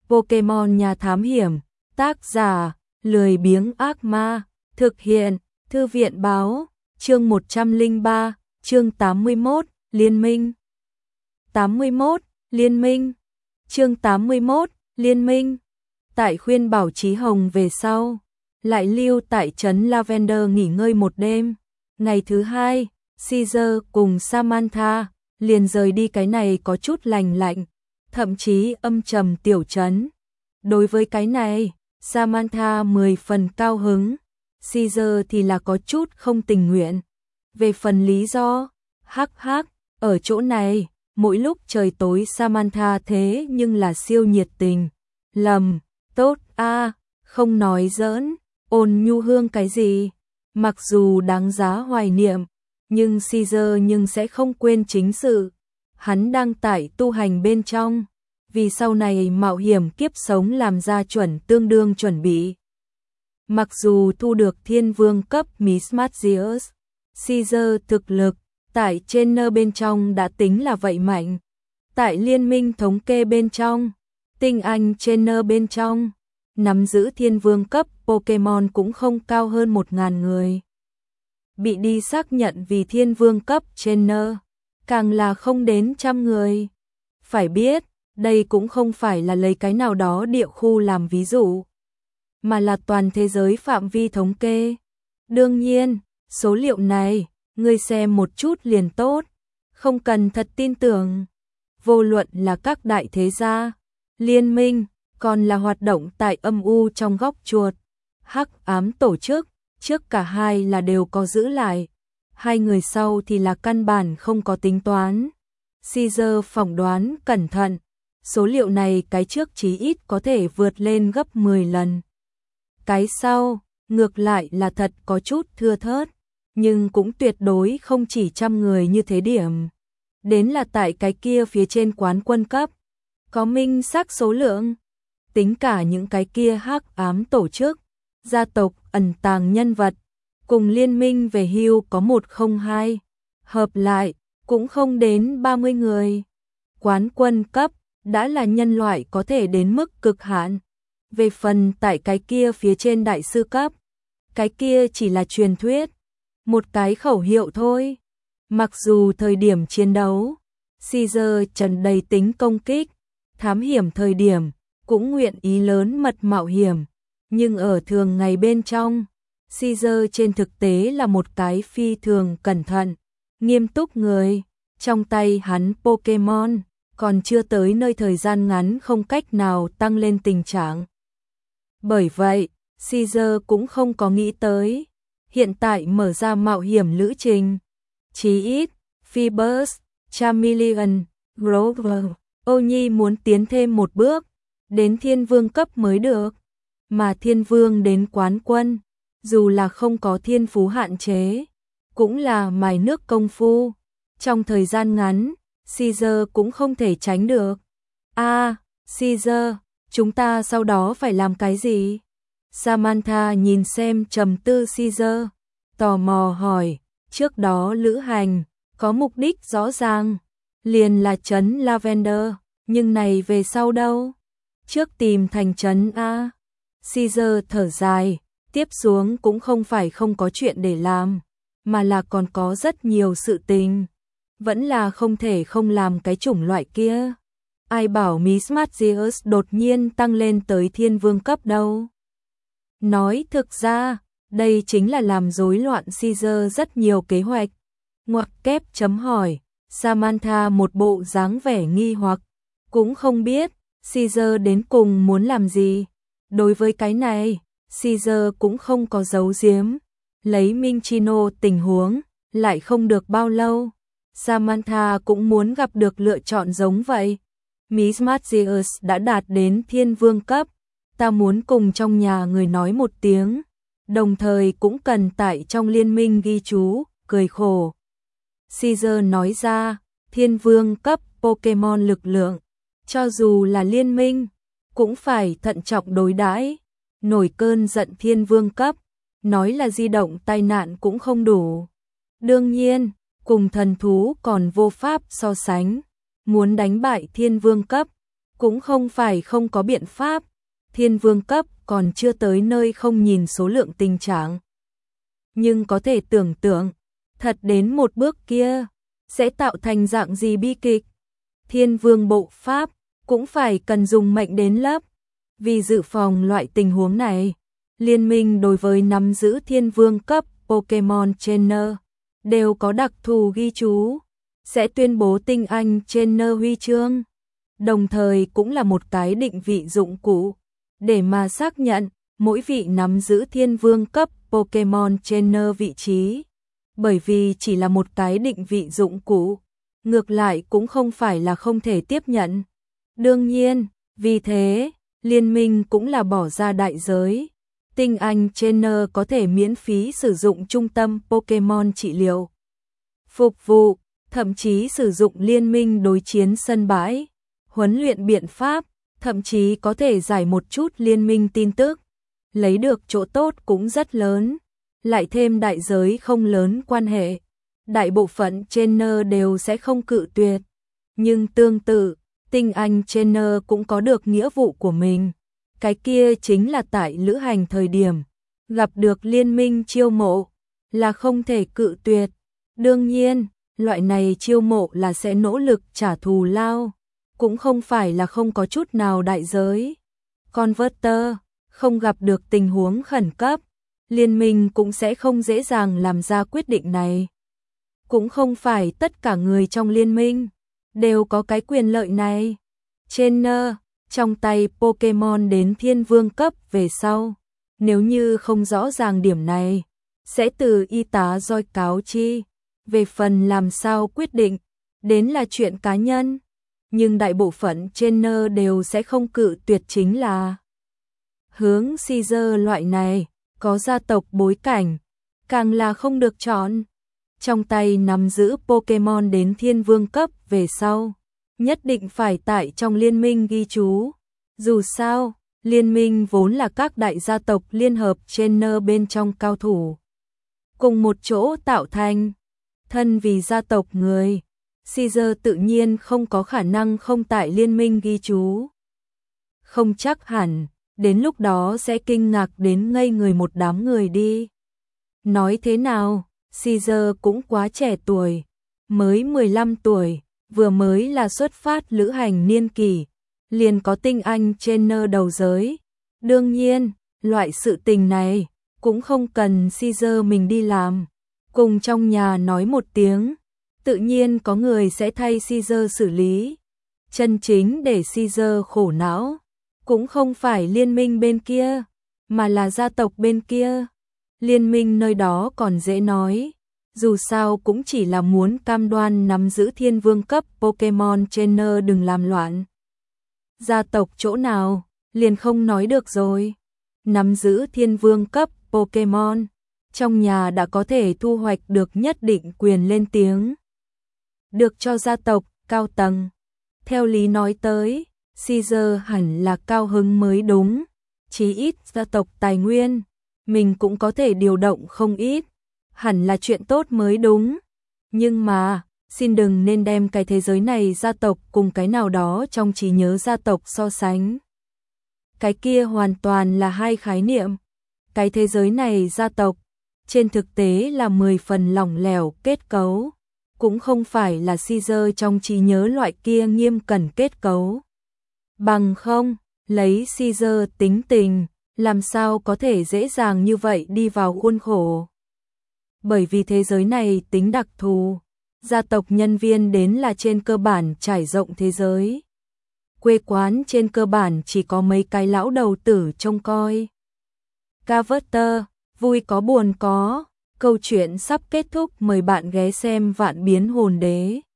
Pokemon nhà thám hiểm, tác giả, lười biếng ác ma, thực hiện, thư viện báo, chương 103, chương 81, Liên minh. 81, Liên minh. Chương 81, Liên minh. Tại khuyên bảo Chí Hồng về sau, lại lưu tại trấn Lavender nghỉ ngơi một đêm. Ngày thứ hai, Caesar cùng Samantha liền rời đi cái này có chút lành lạnh, thậm chí âm trầm tiểu trấn. Đối với cái này, Samantha 10 phần cao hứng, Caesar thì là có chút không tình nguyện. Về phần lý do, ở chỗ này, mỗi lúc trời tối Samantha thế nhưng là siêu nhiệt tình. Lầm, tốt a, không nói giỡn, ôn nhu hương cái gì. Mặc dù đáng giá hoài niệm, nhưng Caesar sẽ không quên chính sự. Hắn đang tại tu hành bên trong, vì sau này mạo hiểm kiếp sống làm ra tương đương chuẩn bị. Mặc dù thu được thiên vương cấp Mismagius, Caesar thực lực tại trainer bên trong đã tính là vậy mạnh. Tại liên minh thống kê bên trong, tinh anh trainer bên trong, nắm giữ thiên vương cấp Pokemon cũng không cao hơn 1000 người. Bị đi xác nhận vì thiên vương cấp trainer, càng là không đến 100 người. Phải biết, đây cũng không phải là lấy cái nào đó địa khu làm ví dụ, mà là toàn thế giới phạm vi thống kê. Đương nhiên, số liệu này, ngươi xem một chút liền tốt, không cần thật tin tưởng. Vô luận là các đại thế gia, liên minh, còn là hoạt động tại âm u trong góc chuột, hắc ám tổ chức, trước cả hai là đều có giữ lại, hai người sau thì là căn bản không có tính toán. Caesar phỏng đoán cẩn thận, số liệu này cái trước chí ít có thể vượt lên gấp 10 lần. Cái sau, ngược lại là thật có chút thưa thớt, nhưng cũng tuyệt đối không chỉ 100 người như thế điểm. Đến là tại cái kia phía trên quán quân cấp, có minh xác số lượng. Tính cả những cái kia hắc ám tổ chức, gia tộc ẩn tàng nhân vật, cùng liên minh về hưu có 102, hợp lại cũng không đến 30 người. Quán quân cấp đã là nhân loại có thể đến mức cực hạn. Về phần tại cái kia phía trên đại sư cấp, cái kia chỉ là truyền thuyết, một cái khẩu hiệu thôi. Mặc dù thời điểm chiến đấu, Caesar tràn đầy tính công kích, thám hiểm thời điểm cũng nguyện ý lớn mật mạo hiểm, nhưng ở thường ngày bên trong, Caesar trên thực tế là một cái phi thường cẩn thận, nghiêm túc người. Trong tay hắn Pokemon còn chưa tới nơi thời gian ngắn không cách nào tăng lên tình trạng. Bởi vậy, Caesar cũng không có nghĩ tới hiện tại mở ra mạo hiểm lữ trình. Chí ít, Phoebus, Charmeleon, Grover, Onyi muốn tiến thêm một bước, đến thiên vương cấp mới được. Mà thiên vương đến quán quân, dù là không có thiên phú hạn chế, cũng là mài nước công phu. Trong thời gian ngắn, Caesar cũng không thể tránh được. Caesar, chúng ta sau đó phải làm cái gì? Samantha nhìn xem trầm tư Caesar, tò mò hỏi. Trước đó lữ hành, có mục đích rõ ràng, liền là trấn Lavender, nhưng này về sau đâu? Trước tìm thành trấn A. Caesar thở dài, tiếp xuống cũng không phải không có chuyện để làm, mà là còn có rất nhiều sự tình. Vẫn là không thể không làm cái chủng loại kia. Ai bảo Mismagius đột nhiên tăng lên tới thiên vương cấp đâu. Nói thực ra, đây chính là làm rối loạn Caesar rất nhiều kế hoạch. Ngoặc kép chấm hỏi, Samantha một bộ dáng vẻ nghi hoặc, cũng không biết Caesar đến cùng muốn làm gì. Đối với cái này, Caesar cũng không có giấu giếm. Lấy Minchino tình huống, lại không được bao lâu, Samantha cũng muốn gặp được lựa chọn giống vậy. Mismagius đã đạt đến thiên vương cấp, ta muốn cùng trong nhà người nói một tiếng, đồng thời cũng cần tại trong liên minh ghi chú, cười khổ. Caesar nói ra, thiên vương cấp Pokemon lực lượng, cho dù là liên minh, cũng phải thận trọng đối đãi. Nổi cơn giận thiên vương cấp, nói là di động tai nạn cũng không đủ. Đương nhiên, cùng thần thú còn vô pháp so sánh, muốn đánh bại thiên vương cấp, cũng không phải không có biện pháp, thiên vương cấp còn chưa tới nơi không nhìn số lượng tình trạng. Nhưng có thể tưởng tượng, thật đến một bước kia, sẽ tạo thành dạng gì bi kịch. Thiên vương bộ pháp, cũng phải cần dùng mệnh đến lấp. Vì dự phòng loại tình huống này, liên minh đối với nắm giữ thiên vương cấp Pokemon Trainer đều có đặc thù ghi chú, sẽ tuyên bố tinh anh Trainer huy chương, đồng thời cũng là một cái định vị dụng cụ, để mà xác nhận mỗi vị nắm giữ thiên vương cấp Pokemon Trainer vị trí. Bởi vì chỉ là một cái định vị dụng cụ, ngược lại cũng không phải là không thể tiếp nhận. Đương nhiên, vì thế, liên minh cũng là bỏ ra đại giới. Tinh anh trainer có thể miễn phí sử dụng trung tâm Pokemon trị liệu, phục vụ, thậm chí sử dụng liên minh đối chiến sân bãi, huấn luyện biện pháp, thậm chí có thể giải một chút liên minh tin tức. Lấy được chỗ tốt cũng rất lớn, lại thêm đại giới không lớn quan hệ. Đại bộ phận trainer đều sẽ không cự tuyệt. Nhưng tương tự, tinh anh trainer cũng có được nghĩa vụ của mình. Cái kia chính là tại lữ hành thời điểm, gặp được liên minh chiêu mộ, là không thể cự tuyệt. Đương nhiên, loại này chiêu mộ là sẽ nỗ lực trả thù lao, cũng không phải là không có chút nào đại giới. Converter, không gặp được tình huống khẩn cấp, liên minh cũng sẽ không dễ dàng làm ra quyết định này. Cũng không phải tất cả người trong liên minh đều có cái quyền lợi này. Trainer trong tay Pokemon đến thiên vương cấp về sau, nếu như không rõ ràng điểm này, sẽ từ y tá roi cáo chi. Về phần làm sao quyết định, đến là chuyện cá nhân, nhưng đại bộ phận trainer đều sẽ không cự tuyệt, chính là hướng Caesar loại này, có gia tộc bối cảnh, càng là không được chọn. Trong tay nắm giữ Pokemon đến thiên vương cấp về sau, nhất định phải tại trong liên minh ghi chú. Dù sao, liên minh vốn là các đại gia tộc liên hợp trainer bên trong cao thủ, cùng một chỗ tạo thành. Thân vì gia tộc người, Caesar tự nhiên không có khả năng không tại liên minh ghi chú. Không chắc hẳn, đến lúc đó sẽ kinh ngạc đến ngây người một đám người đi. Nói thế nào, Caesar cũng quá trẻ tuổi, mới 15 tuổi, vừa mới là xuất phát lữ hành niên kỷ, liền có tinh anh trainer đầu giới. Đương nhiên, loại sự tình này cũng không cần Caesar mình đi làm, cùng trong nhà nói một tiếng, tự nhiên có người sẽ thay Caesar xử lý. Chân chính để Caesar khổ não, cũng không phải liên minh bên kia, mà là gia tộc bên kia. Liên minh nơi đó còn dễ nói, dù sao cũng chỉ là muốn cam đoan nắm giữ thiên vương cấp Pokemon Trainer đừng làm loạn. Gia tộc chỗ nào, liền không nói được rồi. Nắm giữ thiên vương cấp Pokemon, trong nhà đã có thể thu hoạch được nhất định quyền lên tiếng. Được cho gia tộc, cao tầng. Theo lý nói tới, Caesar hẳn là cao hứng mới đúng. Chí ít gia tộc tài nguyên, mình cũng có thể điều động không ít. Hẳn là chuyện tốt mới đúng. Nhưng mà, xin đừng nên đem cái thế giới này gia tộc cùng cái nào đó trong trí nhớ gia tộc so sánh. Cái kia hoàn toàn là hai khái niệm. Cái thế giới này gia tộc, trên thực tế là 10 phần lỏng lẻo kết cấu, cũng không phải là Caesar trong trí nhớ loại kia nghiêm cẩn kết cấu. Bằng không, lấy Caesar tính tình, làm sao có thể dễ dàng như vậy đi vào khuôn khổ. Bởi vì thế giới này tính đặc thù, gia tộc nhân viên đến là trên cơ bản trải rộng thế giới. Quê quán trên cơ bản chỉ có mấy cái lão đầu tử trông coi. Carver, vui có buồn có, câu chuyện sắp kết thúc, mời bạn ghé xem Vạn Biến Hồn Đế.